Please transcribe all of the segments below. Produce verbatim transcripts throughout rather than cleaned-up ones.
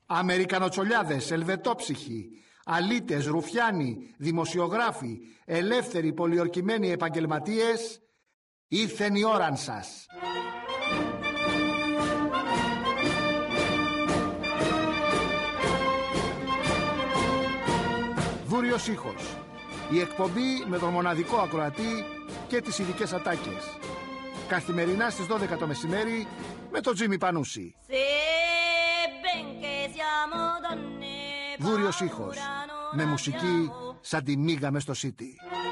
Αμερικανοτσολιάδες, ελβετόψυχοι, αλήτες, ρουφιάνοι, δημοσιογράφοι, ελεύθεροι πολιορκημένοι επαγγελματίες, ήρθεν η ώραν σας. Βούριος ήχος. Η εκπομπή με τον μοναδικό ακροατή και τις ειδικές ατάκες. Καθημερινά στις δώδεκα το μεσημέρι με τον Τζίμι Πανούση. Βούριος ήχος. Με μουσική σαν τη μίγα μες στο City.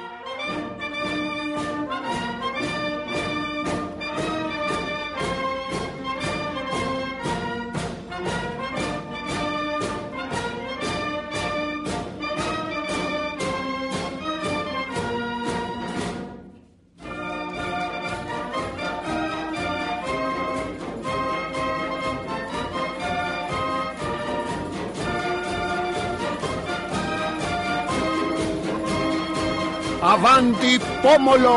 Avanti pomolo!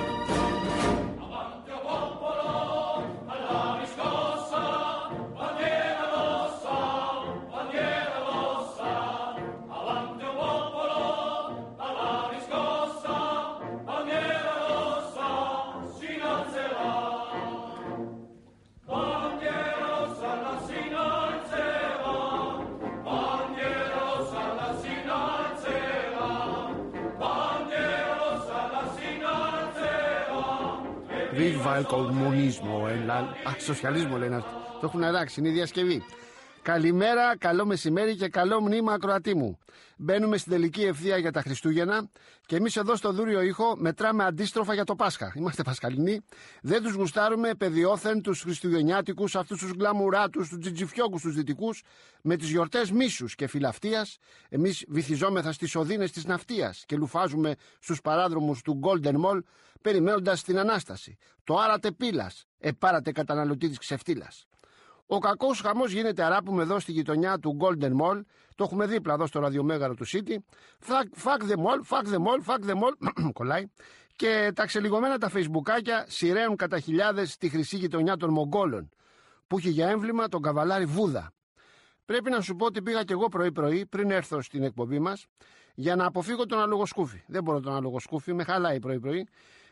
Viva el comunismo, el... Α, σοσιαλισμό λένε αυτό. Το έχουν αλλάξει, είναι η διασκευή. Καλημέρα, καλό μεσημέρι και καλό μνήμα ακροατή μου. Μπαίνουμε στην τελική ευθεία για τα Χριστούγεννα και εμείς εδώ στο Δούριο Ήχο μετράμε αντίστροφα για το Πάσχα. Είμαστε Πασχαλινοί. Δεν τους γουστάρουμε παιδιόθεν τους Χριστουγεννιάτικους, αυτούς τους γκλαμουράτους, τους τζιτζιφιόκους τους δυτικούς, με τις γιορτές μίσους και φιλαυτίας. Εμείς βυθιζόμεθα στις οδύνες της ναυτίας και λουφάζουμε στους παράδρομους του Golden Mall, περιμένοντας την Ανάσταση. Το άρατε πύλας, επάρατε καταναλωτή της ξεφτύλας. Ο κακός χαμός γίνεται αράπουμε εδώ στη γειτονιά του Golden Mall. Το έχουμε δίπλα εδώ στο ραδιομέγαρο του City. Fuck the mall, fuck the mall, fuck the mall. Κολλάει. Και τα ξελιγωμένα τα φεϊσμπουκάκια σειραίουν κατά χιλιάδες στη χρυσή γειτονιά των Μογγόλων, που έχει για έμβλημα τον καβαλάρι Βούδα. Πρέπει να σου πω ότι πήγα κι εγώ πρωί-πρωί, πριν έρθω στην εκπομπή μας, για να αποφύγω τον αλογοσκούφι. Δεν μπορώ τον αλογοσκούφι, με χαλάει πρωί-πρωί.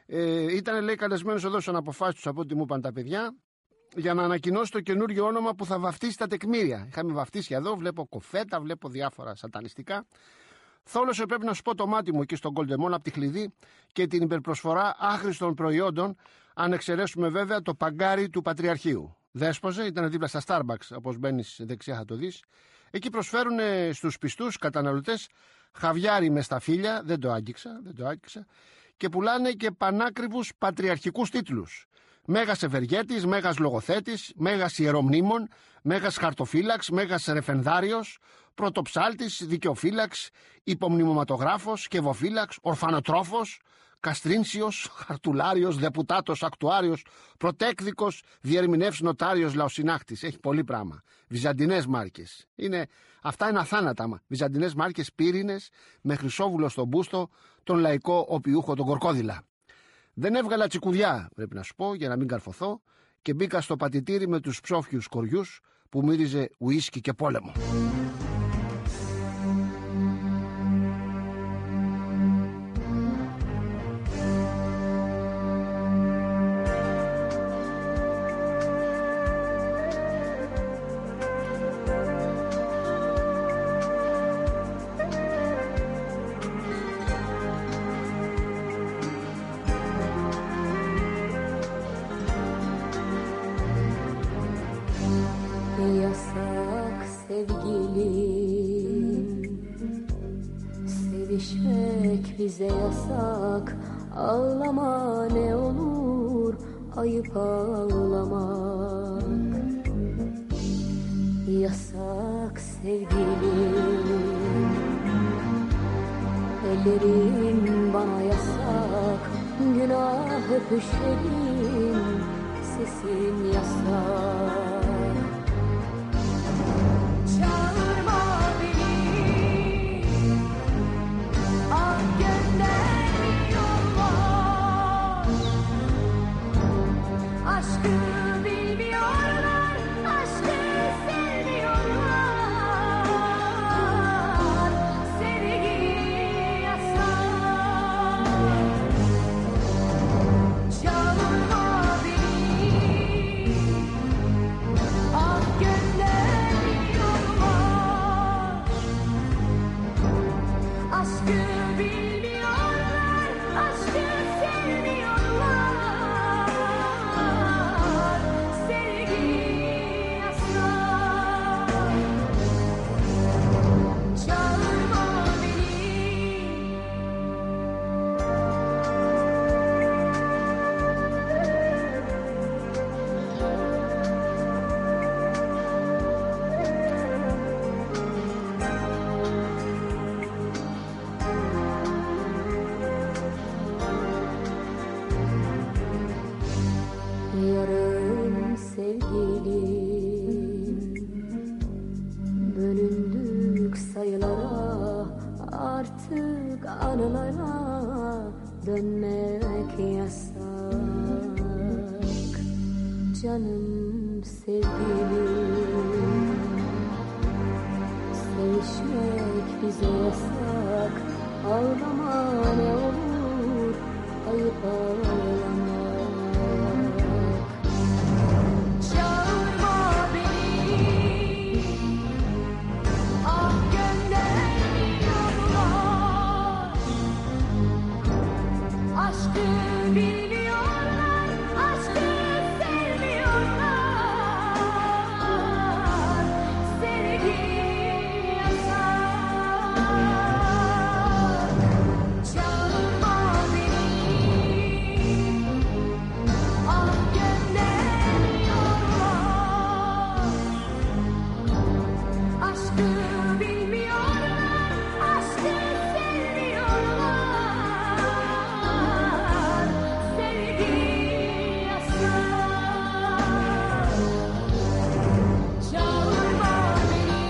Ε, ήταν, λέει, καλεσμένος εδώ σαν αποφάσεις τους από ό,τι μου είπαν τα παιδιά, για να ανακοινώσει το καινούριο όνομα που θα βαφτίσει τα τεκμήρια. Είχαμε βαφτίσει εδώ, βλέπω κοφέτα, βλέπω διάφορα σατανιστικά. Θόλωσε, πρέπει να σου πω, το μάτι μου εκεί στον Golden Mall από τη Χλιδί και την υπερπροσφορά άχρηστων προϊόντων, αν εξαιρέσουμε βέβαια το παγκάρι του Πατριαρχείου. Δέσποζε, ήταν δίπλα στα Starbucks, όπως μπαίνεις δεξιά θα το δεις. Εκεί προσφέρουν στους πιστούς καταναλωτές χαβιάρι με σταφύλια, δεν το άγγιξα, δεν το άγγιξα, και πουλάνε και πανάκριβους πατριαρχικούς τίτλους. Μέγας ευεργέτης, μέγας λογοθέτης, μέγας ιερομνήμων, μέγας χαρτοφύλαξ, μέγας ρεφενδάριος, πρωτοψάλτης, δικαιοφύλαξ, υπομνημωματογράφος, σκευοφύλαξ, ορφανοτρόφος, καστρίνσιος, χαρτουλάριος, δεπουτάτος, ακτουάριος, πρωτέκδικος, διερμηνεύς νοτάριος, λαοσυνάχτης. Έχει πολύ πράγμα. Βυζαντινές μάρκες. Είναι, αυτά είναι αθάνατα. Βυζαντινές μάρκες πύρινες, με χρυσόβουλο στον μπούστο, τον λαϊκό οπιούχο τον Κορκόδηλα. Δεν έβγαλα τσικουδιά, πρέπει να σου πω, για να μην καρφωθώ, και μπήκα στο πατητήρι με τους ψόφιους κοριούς που μύριζε ουίσκι και πόλεμο. Bize yasak, ağlama ne olur, ayıp ağlamak. Yasak sevgilim, ellerin bana yasak, günah öpüşelim, sesin yasak. Aşkı bilmiyorlar, aşkı sevmiyorlar. Bölündük sayılara, artık anılara dönmek yasak. Canım sevgilim, sevişmek bize yasak. Ağlama ne olur, ayıp ağlamak. Çağırma beni, ah göndermiyorlar. Aşkı bilmiyorlar, aşkı sevmiyorlar. Sevgi yasak. Çağırma beni, ah göndermiyorlar. Aşkı bilmiyorlar, aşkı sevmiyorlar. Sevgi yasak. Çağırma beni.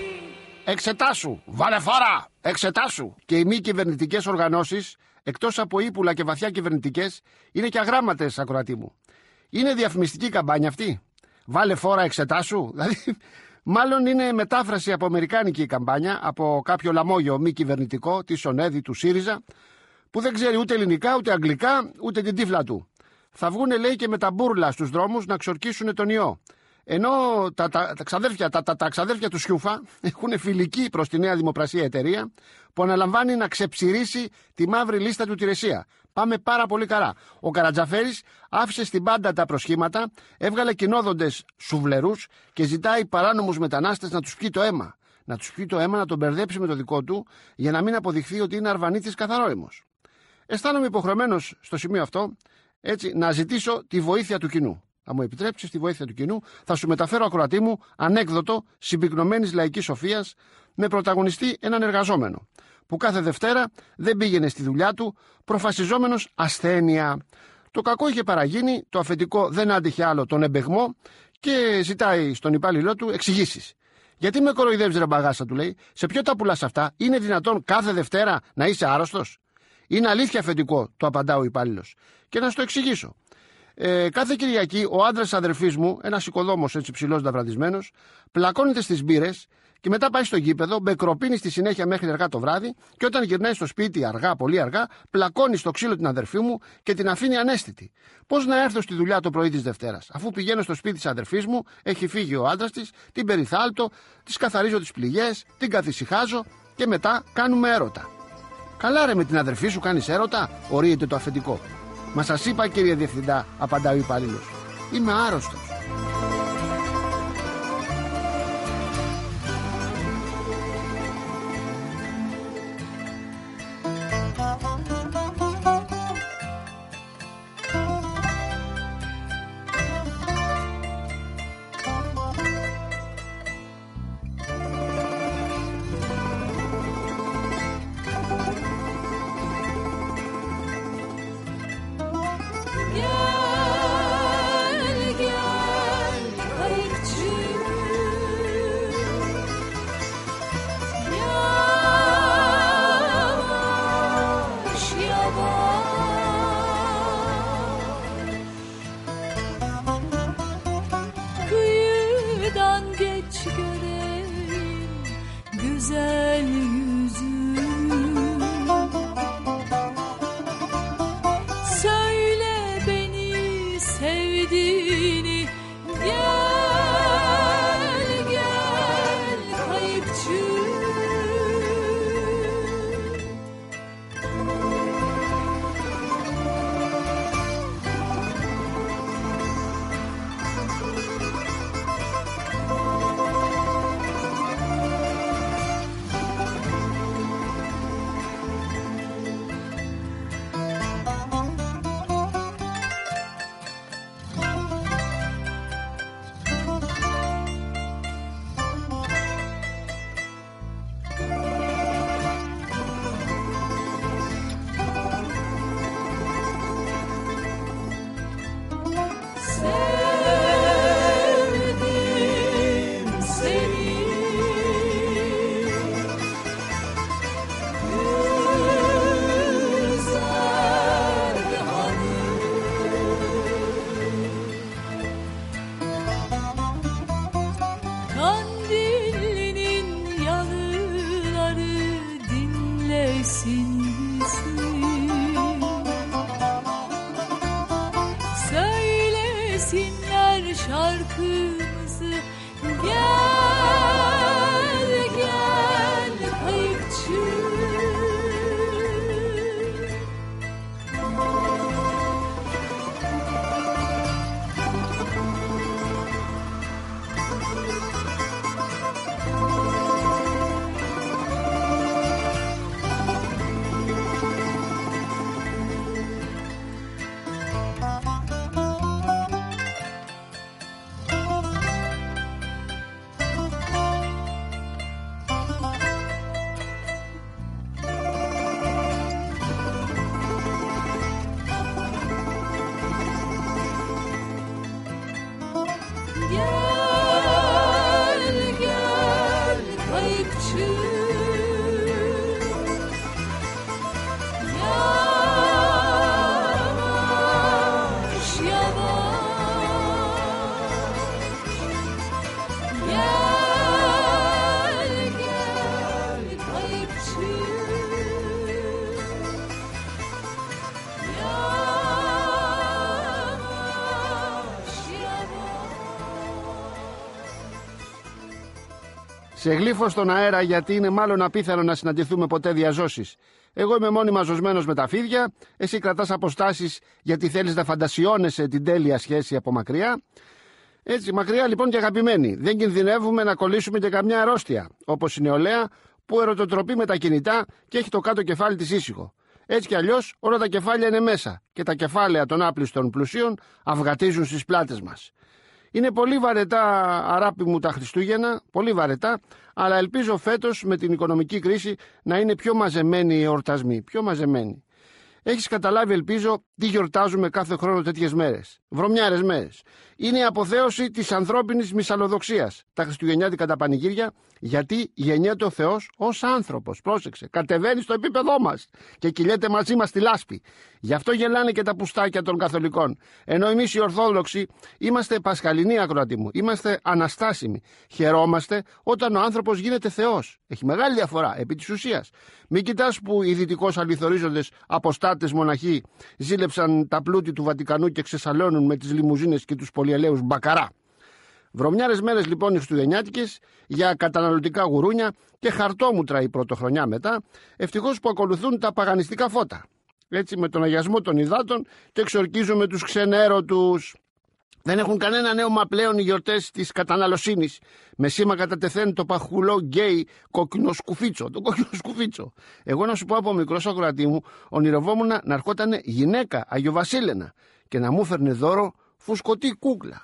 Εξετάσου, βάλε φορά, εξετάσου. Και οι μη κυβερνητικές οργανώσεις, εκτός από ύπουλα και βαθιά κυβερνητικές, είναι και αγράμματες, ακροατή μου. Είναι διαφημιστική καμπάνια αυτή. Βάλε φόρα, εξετάσου. Δηλαδή, μάλλον είναι μετάφραση από αμερικάνικη καμπάνια, από κάποιο λαμόγιο μη κυβερνητικό, τη Σονέδη, του ΣΥΡΙΖΑ, που δεν ξέρει ούτε ελληνικά, ούτε αγγλικά, ούτε την τύφλα του. Θα βγούνε, λέει, και με τα μπούρλα στους δρόμους να ξορκίσουν τον ιό. Ενώ τα, τα, τα, ξαδέρφια, τα, τα, τα ξαδέρφια του Σιούφα έχουν φιλική προς τη Νέα Δημοπρασία εταιρεία που αναλαμβάνει να ξεψηρίσει τη μαύρη λίστα του Τηρεσία. Πάμε πάρα πολύ καλά. Ο Καρατζαφέρης άφησε στην πάντα τα προσχήματα, έβγαλε κοινόδοντες σουβλερούς και ζητάει παράνομους μετανάστες να τους πιει το αίμα. Να τους πιει το αίμα, να τον μπερδέψει με το δικό του, για να μην αποδειχθεί ότι είναι αρβανίτης καθαρόαιμος. Αισθάνομαι υποχρεωμένος στο σημείο αυτό, έτσι, να ζητήσω τη βοήθεια του κοινού. Αν μου επιτρέψεις τη βοήθεια του κοινού, θα σου μεταφέρω, ακροατή μου, ανέκδοτο συμπυκνωμένης λαϊκής σοφίας, με πρωταγωνιστή έναν εργαζόμενο, που κάθε Δευτέρα δεν πήγαινε στη δουλειά του, προφασιζόμενος ασθένεια. Το κακό είχε παραγίνει, το αφεντικό δεν άντυχε άλλο τον εμπεγμό και ζητάει στον υπάλληλό του εξηγήσεις. Γιατί με κοροϊδεύεις, ρε μπαγάσα, του λέει, σε ποιο τα πουλάς αυτά, είναι δυνατόν κάθε Δευτέρα να είσαι άρρωστος? Είναι αλήθεια, αφεντικό, το απαντά ο υπάλληλος. Και να σου το εξηγήσω. Ε, κάθε Κυριακή ο άντρας αδερφής μου, ένας οικοδόμος έτσι ψηλός νταβραντισμένος, πλακώνεται στις μπύρες και μετά πάει στο γήπεδο, μπεκροπίνει στη συνέχεια μέχρι αργά το βράδυ και όταν γυρνάει στο σπίτι αργά, πολύ αργά, πλακώνει στο ξύλο την αδερφή μου και την αφήνει ανέστητη. Πώς να έρθω στη δουλειά το πρωί της Δευτέρας, αφού πηγαίνω στο σπίτι της αδερφής μου, έχει φύγει ο άντρας της, την περιθάλτω, της καθαρίζω τις πληγές, την καθησυχάζω και μετά κάνουμε έρωτα. Καλά, ρε, με την αδερφή σου κάνεις έρωτα, ορίεται το αφεντικό. Μα σας είπα, κύριε Διευθυντά, απαντάει ο υπάλληλος, είμαι άρρωστος. zillinin yanıları dinlesin bizi. Söylesinler şarkımızı, gel gel kayıkçı. Gel gel kayıkçı, yavaş yavaş. Gel gel kayıkçı, Σε γλύφω στον αέρα, γιατί είναι μάλλον απίθανο να συναντηθούμε ποτέ διαζώσεις. Εγώ είμαι μόνιμα ζωσμένος με τα φίδια, εσύ κρατάς αποστάσεις γιατί θέλεις να φαντασιώνεσαι την τέλεια σχέση από μακριά. Έτσι, μακριά λοιπόν και αγαπημένοι, δεν κινδυνεύουμε να κολλήσουμε και καμιά αρρώστια, όπως η νεολαία που ερωτοτροπεί με τα κινητά και έχει το κάτω κεφάλι της ήσυχο. Έτσι κι αλλιώς όλα τα κεφάλια είναι μέσα και τα κεφάλαια των άπλιστων πλουσίων αυγατίζουν στις πλάτες μας. Είναι πολύ βαρετά, αράπη μου, τα Χριστούγεννα, πολύ βαρετά, αλλά ελπίζω φέτος με την οικονομική κρίση να είναι πιο μαζεμένοι οι εορτασμοί, πιο μαζεμένοι. Έχεις καταλάβει, ελπίζω, τι γιορτάζουμε κάθε χρόνο τέτοιες μέρες. Βρωμιάρες μέρες. Είναι η αποθέωση της ανθρώπινης μυσαλλοδοξίας. Τα χριστουγεννιάτικα τα πανηγύρια, γιατί γεννιέται ο Θεός ως άνθρωπος. Πρόσεξε, κατεβαίνει στο επίπεδό μας και κυλιέται μαζί μας στη λάσπη. Γι' αυτό γελάνε και τα πουστάκια των καθολικών. Ενώ εμείς οι Ορθόδοξοι είμαστε πασχαλινοί, ακροατοί μου. Είμαστε αναστάσιμοι. Χαιρόμαστε όταν ο άνθρωπος γίνεται Θεός. Έχει μεγάλη διαφορά επί της ουσίας. Μην κοιτάς που οι δυτικώς αληθορίζοντες αποστάτες μοναχοί ζήλεψαν τα πλούτη του Βατικανού και ξεσαλώνουν με τις λιμουζίνες και τους πολυελαίους μπακαρά. Βρωμιάρες μέρες λοιπόν οι χριστουγεννιάτικες για καταναλωτικά γουρούνια και χαρτόμουτρα η πρωτοχρονιά μετά, ευτυχώς που ακολουθούν τα παγανιστικά φώτα. Έτσι με τον αγιασμό των υδάτων και εξορκίζουμε τους ξενέρωτους. Δεν έχουν κανένα νέομα πλέον οι γιορτές της καταναλωσίνης. Με σήμα κατά τεθέν το παχουλό γκέι κόκκινο σκουφίτσο. Το κόκκινο σκουφίτσο. Εγώ να σου πω από μικρός ακροατή μου, ονειρευόμουν να ερχότανε γυναίκα Αγιοβασίλενα και να μου φέρνε δώρο φουσκωτή κούκλα.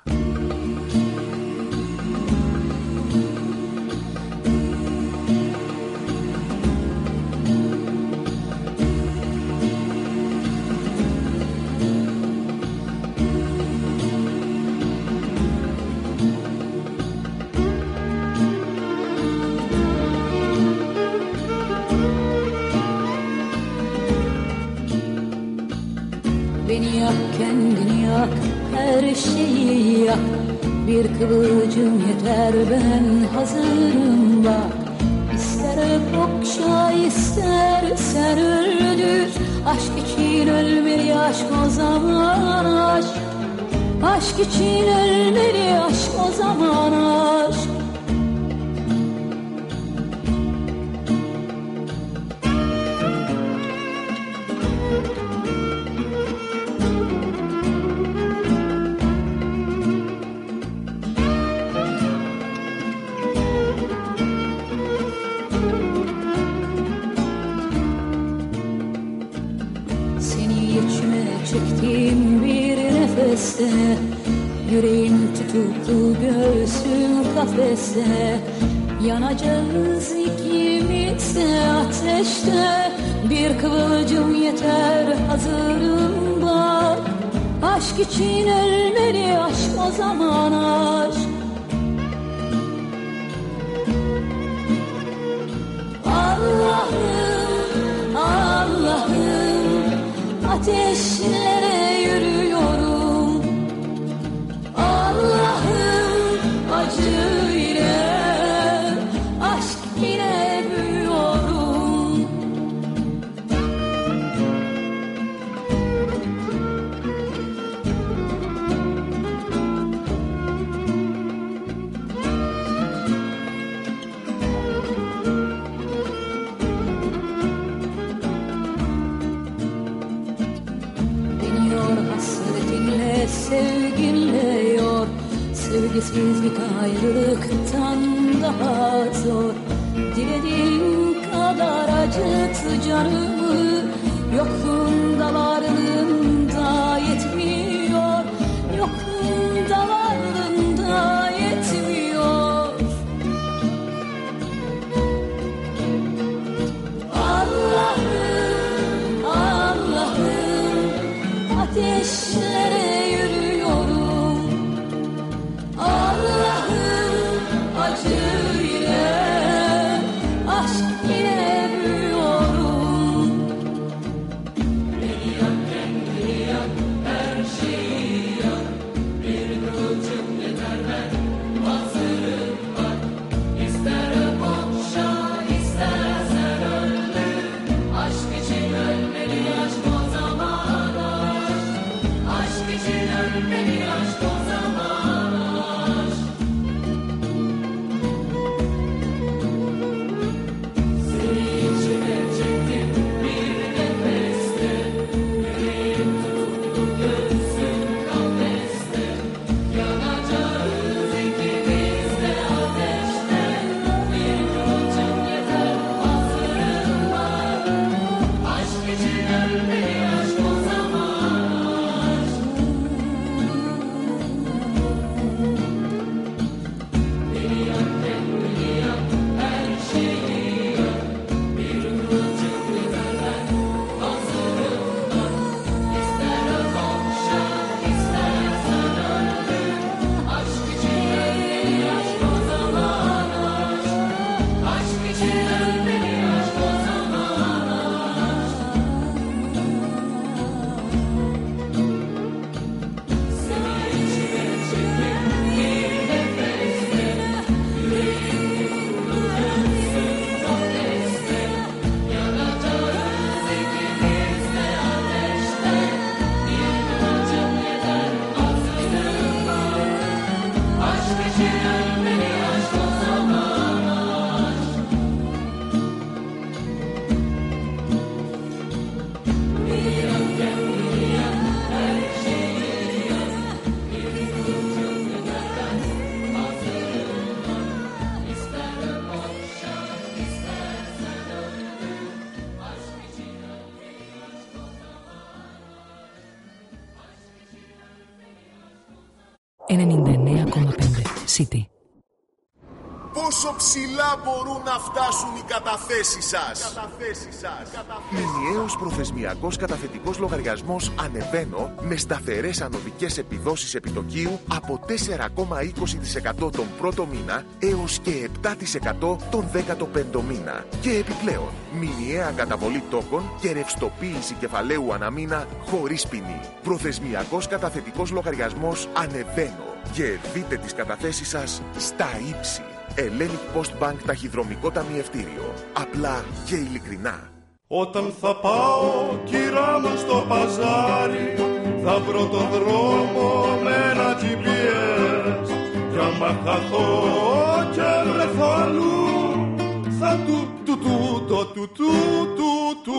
Beni yak, kendini yak, her şeyi yak. Bir kıvılcım yeter, ben hazırım bak. İster okşa, istersen öldür. Aşk için ölmeli aşk, o zaman aşk. Aşk için ölmeli aşk, o zaman aşk. Çektiğim bir nefeste, yüreğin tutuklu, göğsüm kafeste. Yanacağız ikimiz de ateşte. Bir kıvılcım yeter, hazırım bak. Aşk için ölmeli aşk, o zaman aşk. Allah'ım, Allah'ım, ateşlere yürüyorum. Allah'ım, acı ile Sevgisizlik ayrılıktan daha zor. Dilediğin kadar acıt canımı, yokluğunda varlığında yetmiyor, yokluğunda varlığında yetmiyor. Allah'ım, Allah'ım, ateşlere yürüyorum. Allah'ım, acı ile, aşk ile büyüyorum. Beni yak, kendini yak, her şeyi yak. Bir kılıcım yeter, ben hazırım bak. İster okşa, istersen öldür. Aşk için ölmeli, aşk o zaman aşk. Aşk için ölmeli, aşk o zaman aşk. Seni içime çektim bir nefeste. Yüreğim tutuldu, göğsüm kafeste. Yanacağız ikimiz de ateşte. Bir kılıcım yeter, hazırım var. Aşk için ölmeli, aşk o zaman aşk. Beni yak, kendini yak, her şeyi yak. Bir kılıcım yeter, ben hazırım bak. İster okşa, istersen öldür. Aşk için ölmeli, aşk o zaman aşk. Aşk için ölmeli, aşk o zaman aşk. Seni içime çektim bir nefeste. Yüreğim tutuldu, göğsüm kafeste. Yanacağız ikimiz de ateşte. Bir kılıcım yeter, hazırım var. Aşk için ölmeli, aşk o zaman aşk. Beni yak, kendini yak, her şeyi yak. Bir kılıcım yeter, ben hazırım var. İster okşa, istersen öldür. Aşk için ölmeli, aşk o zaman aşk. ενενήντα εννέα κόμμα πέντε City. Πόσο ψηλά μπορούν να φτάσουν οι καταθέσεις σας? Μηνιαίος προθεσμιακός καταθετικός λογαριασμός Ανεβαίνω με σταθερές ανωδικές επιδόσεις επιτοκίου από τέσσερα κόμμα είκοσι τοις εκατό τον πρώτο μήνα έως και επτά τοις εκατό τον δέκατο πέμπτο μήνα. Και επιπλέον, μηνιαία καταβολή τόκων και ρευστοποίηση κεφαλαίου αναμήνα χωρίς ποινή. Προθεσμιακός καταθετικός λογαριασμός Ανεβαίνω. Και δείτε τις καταθέσεις σας στα ύψη. Hellenic Post Bank ταχυδρομικό ταμιευτήριο. Απλά και ειλικρινά. Όταν θα πάω κυρά μου στο παζάρι, θα βρω το δρόμο με ένα τζι πι ες. Κι άμα χαθώ και βρεθώ αλλού, θα του του του το του του του του.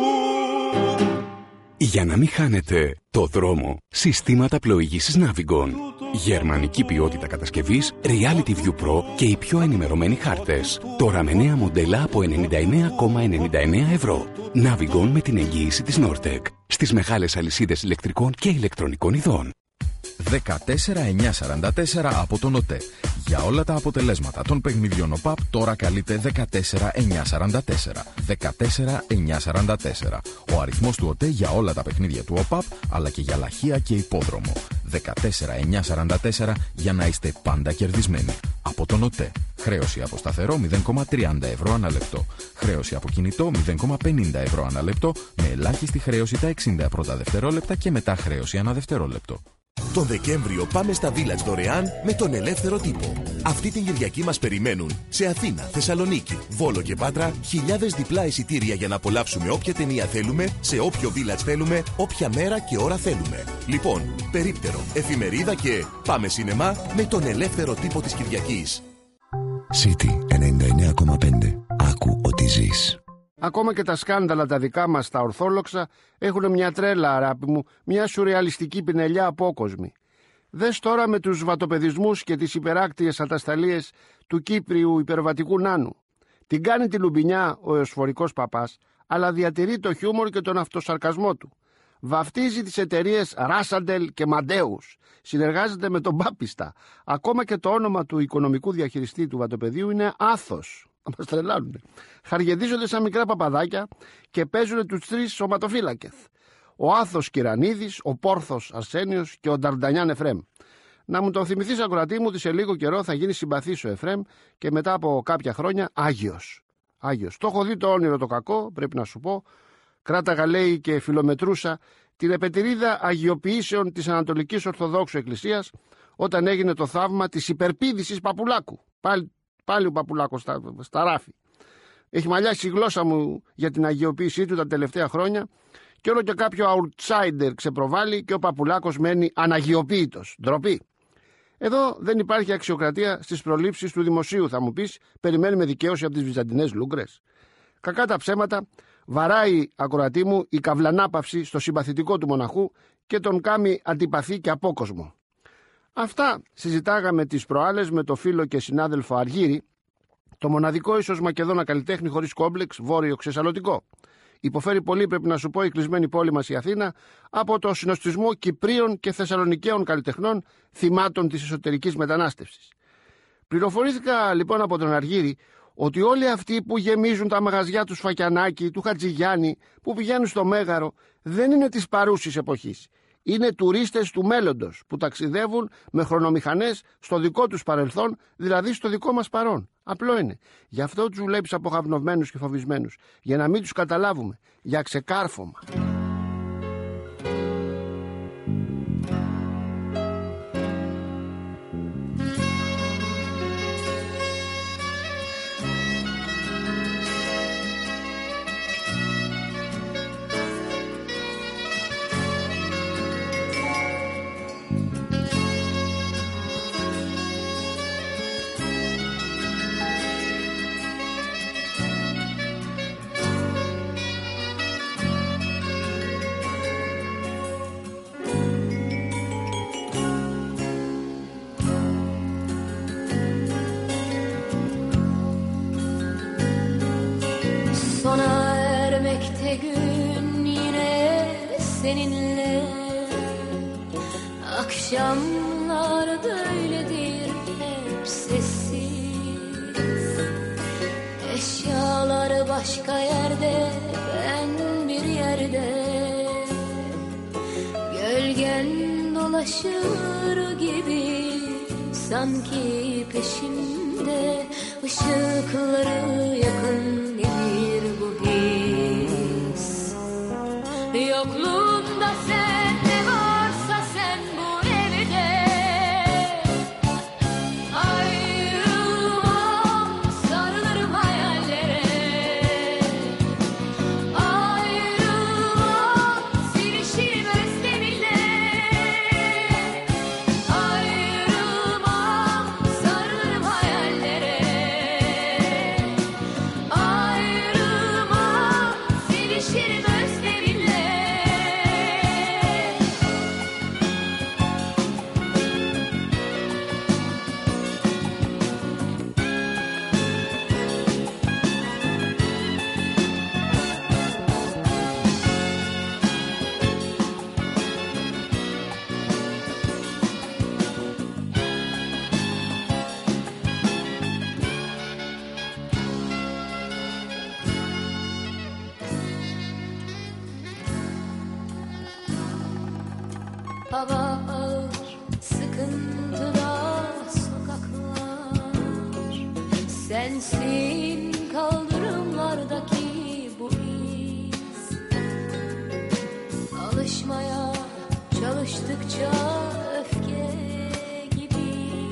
Για να μην χάνετε το δρόμο, συστήματα πλοήγησης Navigon. Γερμανική ποιότητα κατασκευής, Reality View Pro και οι πιο ενημερωμένοι χάρτες. Τώρα με νέα μοντέλα από ενενήντα εννέα κόμμα ενενήντα εννέα ευρώ. Navigon με την εγγύηση της Nortec. Στις μεγάλες αλυσίδες ηλεκτρικών και ηλεκτρονικών ειδών. δεκατέσσερα χιλιάδες εννιακόσια σαράντα τέσσερα από τον ΟΤΕ. Για όλα τα αποτελέσματα των παιχνιδιών ΟΠΑΠ τώρα καλείτε δεκατέσσερα χιλιάδες εννιακόσια σαράντα τέσσερα. δεκατέσσερα χιλιάδες εννιακόσια σαράντα τέσσερα. Ο αριθμός του ΟΤΕ για όλα τα παιχνίδια του ΟΠΑΠ αλλά και για λαχεία και υπόδρομο. δεκατέσσερα χιλιάδες εννιακόσια σαράντα τέσσερα για να είστε πάντα κερδισμένοι. Από τον ΟΤΕ. Χρέωση από σταθερό μηδέν κόμμα τριάντα ευρώ ανά λεπτό. Χρέωση από κινητό μηδέν κόμμα πενήντα ευρώ ανά λεπτό με ελάχιστη χρέωση τα εξήντα πρώτα δευτερόλεπτα και μετά χρέωση ανά δευτερόλεπτο. Τον Δεκέμβριο πάμε στα Village δωρεάν με τον ελεύθερο τύπο. Αυτή την Κυριακή μας περιμένουν σε Αθήνα, Θεσσαλονίκη, Βόλο και Πάτρα χιλιάδες διπλά εισιτήρια για να απολαύσουμε όποια ταινία θέλουμε, σε όποιο Village θέλουμε, όποια μέρα και ώρα θέλουμε. Λοιπόν, περίπτερο, εφημερίδα και πάμε σινεμά με τον ελεύθερο τύπο της Κυριακής. City ενενήντα εννέα κόμμα πέντε. Άκου ότι ζεις. Ακόμα και τα σκάνδαλα τα δικά μας τα ορθόλοξα έχουν μια τρέλα, αγάπη μου, μια σουρεαλιστική πινελιά απόκοσμη. Δες τώρα με τους βατοπεδισμούς και τις υπεράκτιες ατασταλίες του Κύπριου υπερβατικού νάνου. Την κάνει τη λουμπινιά ο εωσφορικός παπάς, αλλά διατηρεί το χιούμορ και τον αυτοσαρκασμό του. Βαφτίζει τις εταιρείες Ράσαντελ και Μαντέους. Συνεργάζεται με τον Πάπιστα. Ακόμα και το όνομα του οικονομικού διαχειριστή του βατοπεδίου είναι Άθος. Μας τρελάνουνε. Χαργεδίζονται σαν μικρά παπαδάκια και παίζουν τους τρεις σωματοφύλακες. Ο Άθος Κυρανίδης, ο Πόρθος Αρσένιος και ο Νταρντανιάν Εφρέμ. Να μου το θυμηθείς, ακροατή μου, ότι σε λίγο καιρό θα γίνει συμπαθής ο Εφρέμ και μετά από κάποια χρόνια Άγιος. Άγιος. Το έχω δει το όνειρο το κακό, πρέπει να σου πω. Κράταγα, λέει, και φιλομετρούσα την επετηρίδα αγιοποιήσεων της Ανατολικής Ορθοδόξου Εκκλησίας όταν έγινε το θαύμα της υπερπήδησης Παπουλάκου. Πάλι, πάλι ο Παπουλάκος στα, στα ράφη. Έχει μαλλιάσει η γλώσσα μου για την αγιοποίησή του τα τελευταία χρόνια και όλο και κάποιο outsider ξεπροβάλλει και ο Παπουλάκος μένει αναγιοποίητος. Ντροπή. Εδώ δεν υπάρχει αξιοκρατία στις προλήψεις του δημοσίου, θα μου πεις, περιμένουμε δικαίωση από τις βυζαντινές λούγκρες. Κακά τα ψέματα, βαράει, ακροατή μου, η καυλανάπαυση στο συμπαθητικό του μοναχού και τον κάνει αντιπαθή και απόκοσμο. Αυτά συζητάγαμε τις προάλλες με το φίλο και συνάδελφο Αργύρη, το μοναδικό ίσως Μακεδόνα καλλιτέχνη χωρίς κόμπλεξ, βόρειο ξεσαλωτικό. Υποφέρει πολύ, πρέπει να σου πω, η κλεισμένη πόλη μας η Αθήνα από το συνοστισμό Κυπρίων και Θεσσαλονικαίων καλλιτεχνών θυμάτων της εσωτερικής μετανάστευσης. Πληροφορήθηκα λοιπόν από τον Αργύρη ότι όλοι αυτοί που γεμίζουν τα μαγαζιά του Σφακιανάκη, του Χατζηγιάννη, που πηγαίνουν στο Μέγαρο, δεν είναι της παρούσης εποχής. Είναι τουρίστες του μέλλοντος που ταξιδεύουν με χρονομηχανές στο δικό τους παρελθόν, δηλαδή στο δικό μας παρόν. Απλό είναι. Γι' αυτό τους βλέπεις αποχαυνωμένους και φοβισμένους. Για να μην τους καταλάβουμε. Για ξεκάρφωμα. Sona ermekte gün yine seninle. Akşamlar böyledir hep sessiz. Eşyalar başka yerde, ben bir yerde. Gölgen dolaşır gibi sanki peşimde. Işıkları yakın yokluğunda sen ne varsa sen bu evde. Ayrılmam, sarılırım hayallere. Ayrılmam, silişirim özleminle. Ayrılmam, sarılırım hayallere. Ayrılmam, silişirim özleminle. Hava ağır, sıkıntıda sokaklar. Sensin kaldırımlardaki bu iz. Alışmaya çalıştıkça öfke gibi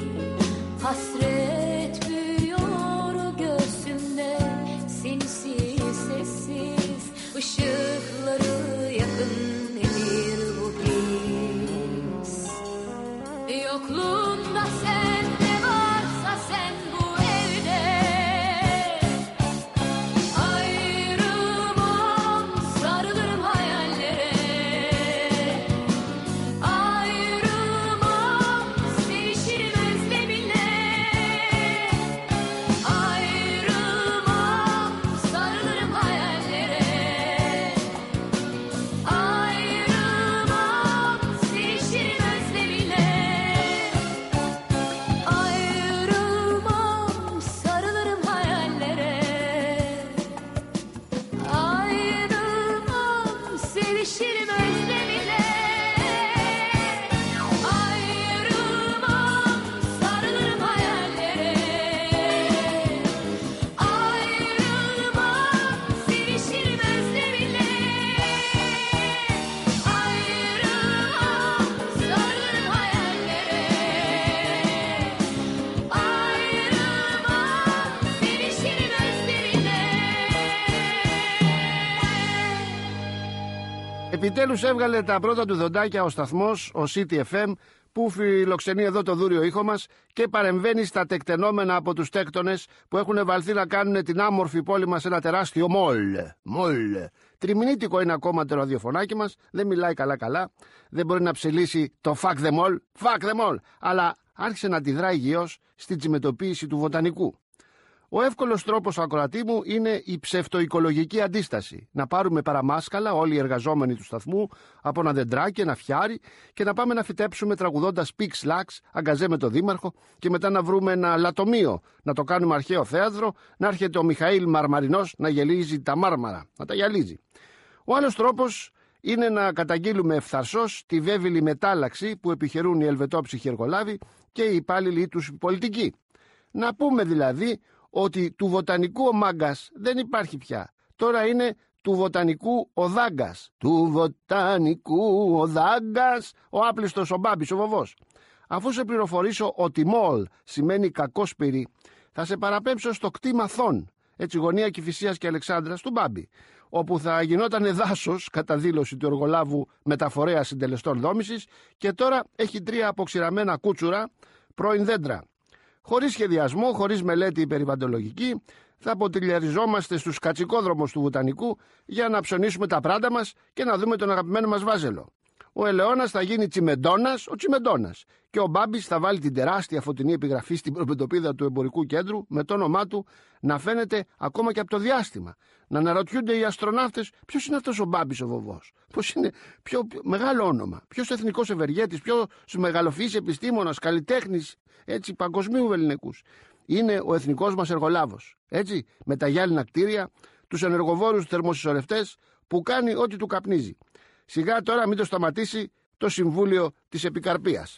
hasret büyüyor göğsümde. Sinsi sessiz ışıkları yakın elir bu his. Yokluğunda sen ne varsa sen bu evde. Επιτέλους έβγαλε τα πρώτα του δοντάκια ο σταθμός, ο City εφ εμ, που φιλοξενεί εδώ το δούριο ήχο μας και παρεμβαίνει στα τεκτενόμενα από τους τέκτονες που έχουν βαλθεί να κάνουν την άμορφη πόλη μας ένα τεράστιο μολ. Μολ. Τριμηνίτικο είναι ακόμα το ραδιοφωνάκι μας, δεν μιλάει καλά-καλά, δεν μπορεί να ψελίσει το fuck the mall, fuck the mall, αλλά άρχισε να αντιδράει υγιώς στην τσιμετοποίηση του βοτανικού. Ο εύκολος τρόπος, ακροατή μου, είναι η ψευτοοικολογική αντίσταση. Να πάρουμε παραμάσκαλα όλοι οι εργαζόμενοι του σταθμού από ένα δεντράκι, ένα φιάρι και να πάμε να φυτέψουμε τραγουδώντας πίξ λάξ, αγκαζέ με το δήμαρχο και μετά να βρούμε ένα λατομείο, να το κάνουμε αρχαίο θέατρο, να έρχεται ο Μιχαήλ Μαρμαρινός να γελίζει τα μάρμαρα, να τα γυαλίζει. Ο άλλος τρόπος είναι να καταγγείλουμε ευθαρσώς τη βέβηλη μετάλλαξη που επιχειρούν οι ελβετόψυχοι εργολάβοι και οι υπάλληλοι τους πολιτικοί. Να πούμε δηλαδή ότι του βοτανικού ο μάγκας δεν υπάρχει πια. Τώρα είναι του βοτανικού ο δάγκας. Του βοτανικού ο δάγκας, ο άπλιστος ο Μπάμπης, ο βοβός. Αφού σε πληροφορήσω ότι μόλ σημαίνει κακόσπυρη, θα σε παραπέμψω στο κτήμα Θων, έτσι γωνία Κηφισίας και Αλεξάνδρας του Μπάμπη, όπου θα γινότανε δάσος κατά δήλωση του εργολάβου μεταφορέα συντελεστών δόμησης και τώρα έχει τρία αποξηραμένα κούτσουρα πρώην δέντρα. Χωρίς σχεδιασμό, χωρίς μελέτη περιβαλλοντολογική, θα αποτυλιαριζόμαστε στους κατσικόδρομους του βοτανικού για να ψωνίσουμε τα πράντα μας και να δούμε τον αγαπημένο μας βάζελο. Ο Ελαιώνας θα γίνει Τσιμεντώνας, ο Τσιμεντώνας. Και ο Μπάμπης θα βάλει την τεράστια φωτεινή επιγραφή στην προπετωπίδα του εμπορικού κέντρου με το όνομά του να φαίνεται ακόμα και από το διάστημα. Να αναρωτιούνται οι αστροναύτες ποιος είναι αυτός ο Μπάμπης ο βοβός. Πώς είναι πιο μεγάλο όνομα, ποιος εθνικός ευεργέτης, ποιος μεγαλοφυής επιστήμονας, καλλιτέχνης, έτσι παγκοσμίου ελληνικούς. Είναι ο εθνικός μας εργολάβος. Έτσι, με τα γυάλινα κτίρια, τους ενεργοβόρους θερμοσυσσωρευτές που κάνει ό,τι του καπνίζει. Σιγά τώρα μην το σταματήσει το Συμβούλιο της Επικαρπίας.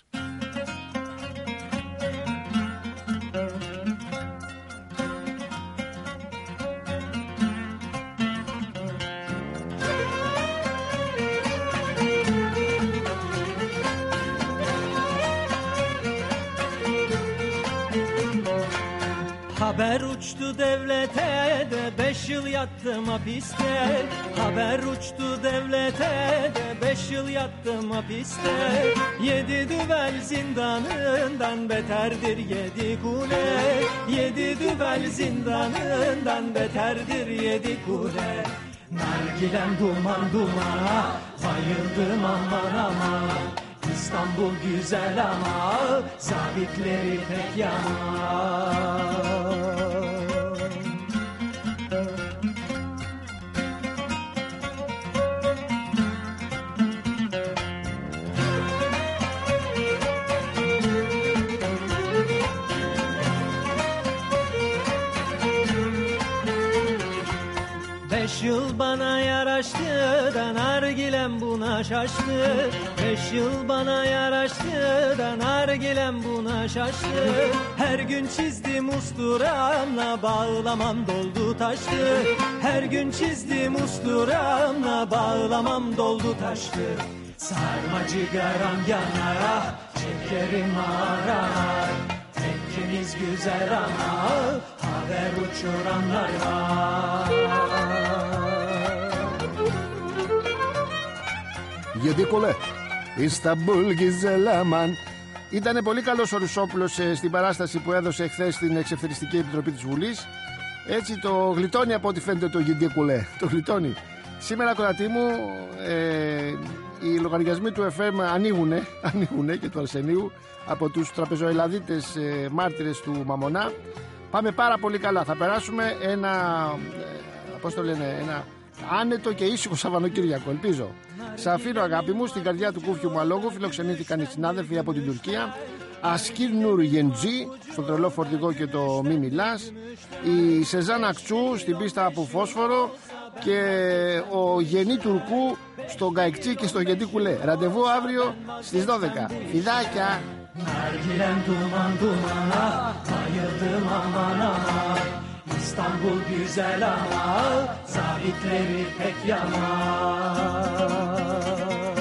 Haber uçtu devlete de beş yıl yattım hapiste. Haber uçtu devlete de beş yıl yattım hapiste. Yedi düvel zindanından beterdir yedi kule. Yedi düvel zindanından beterdir yedi kule. Nargilem duman dumana, bayıldım aman aman. İstanbul güzel ama zabitleri pek yaman. Beş yıl bana yaraştı da nargilem buna şaştı. Beş yıl bana yaraştı da nargilem buna şaştı. Her gün çizdim usturamla bağlamam doldu taştı. Her gün çizdim usturamla bağlamam doldu taştı. Sarma cigaram yanar, şekerim arar. Tekkimiz güzel ama haber uçuranlar var. Γιατί κολέ, Ισταμπούλ Γιζελάμαν. Ήτανε πολύ καλός ο Ρουσόπουλος ε, στην παράσταση που έδωσε χθες στην Εξευθεριστική Επιτροπή της Βουλής. Έτσι το γλιτώνει από ό,τι φαίνεται το Γιντί κουλέ. Το γλιτώνει. Σήμερα, κορατή μου, ε, οι λογαριασμοί του εφ εμ ανοίγουνε, ανοίγουνε και του Αρσενίου από τους τραπεζοελαδίτες ε, μάρτυρες του Μαμονά. Πάμε πάρα πολύ καλά. Θα περάσουμε ένα, ε, πώς το λένε, ένα άνετο και ήσυχο Σαββανοκύριακο, ελπίζω. Σε αφήνω, αγάπη μου, στην καρδιά του κούφιου μου αλόγου φιλοξενήθηκαν οι συνάδελφοι από την Τουρκία. Ασκίρ Νουρ Γεντζή στο τρελό φορτηγό και το Μη Μιλάς, η Σεζάν Ακτσού στην πίστα από φόσφορο και ο Γενή Τουρκού στο Γκαϊκτσί και στο Γεντή Κουλέ. Ραντεβού αύριο στις δώδεκα. Φιδάκια! Nargilem duman dumana, bayıldım aman aman. İstanbul güzel ama zabitleri pek yaman.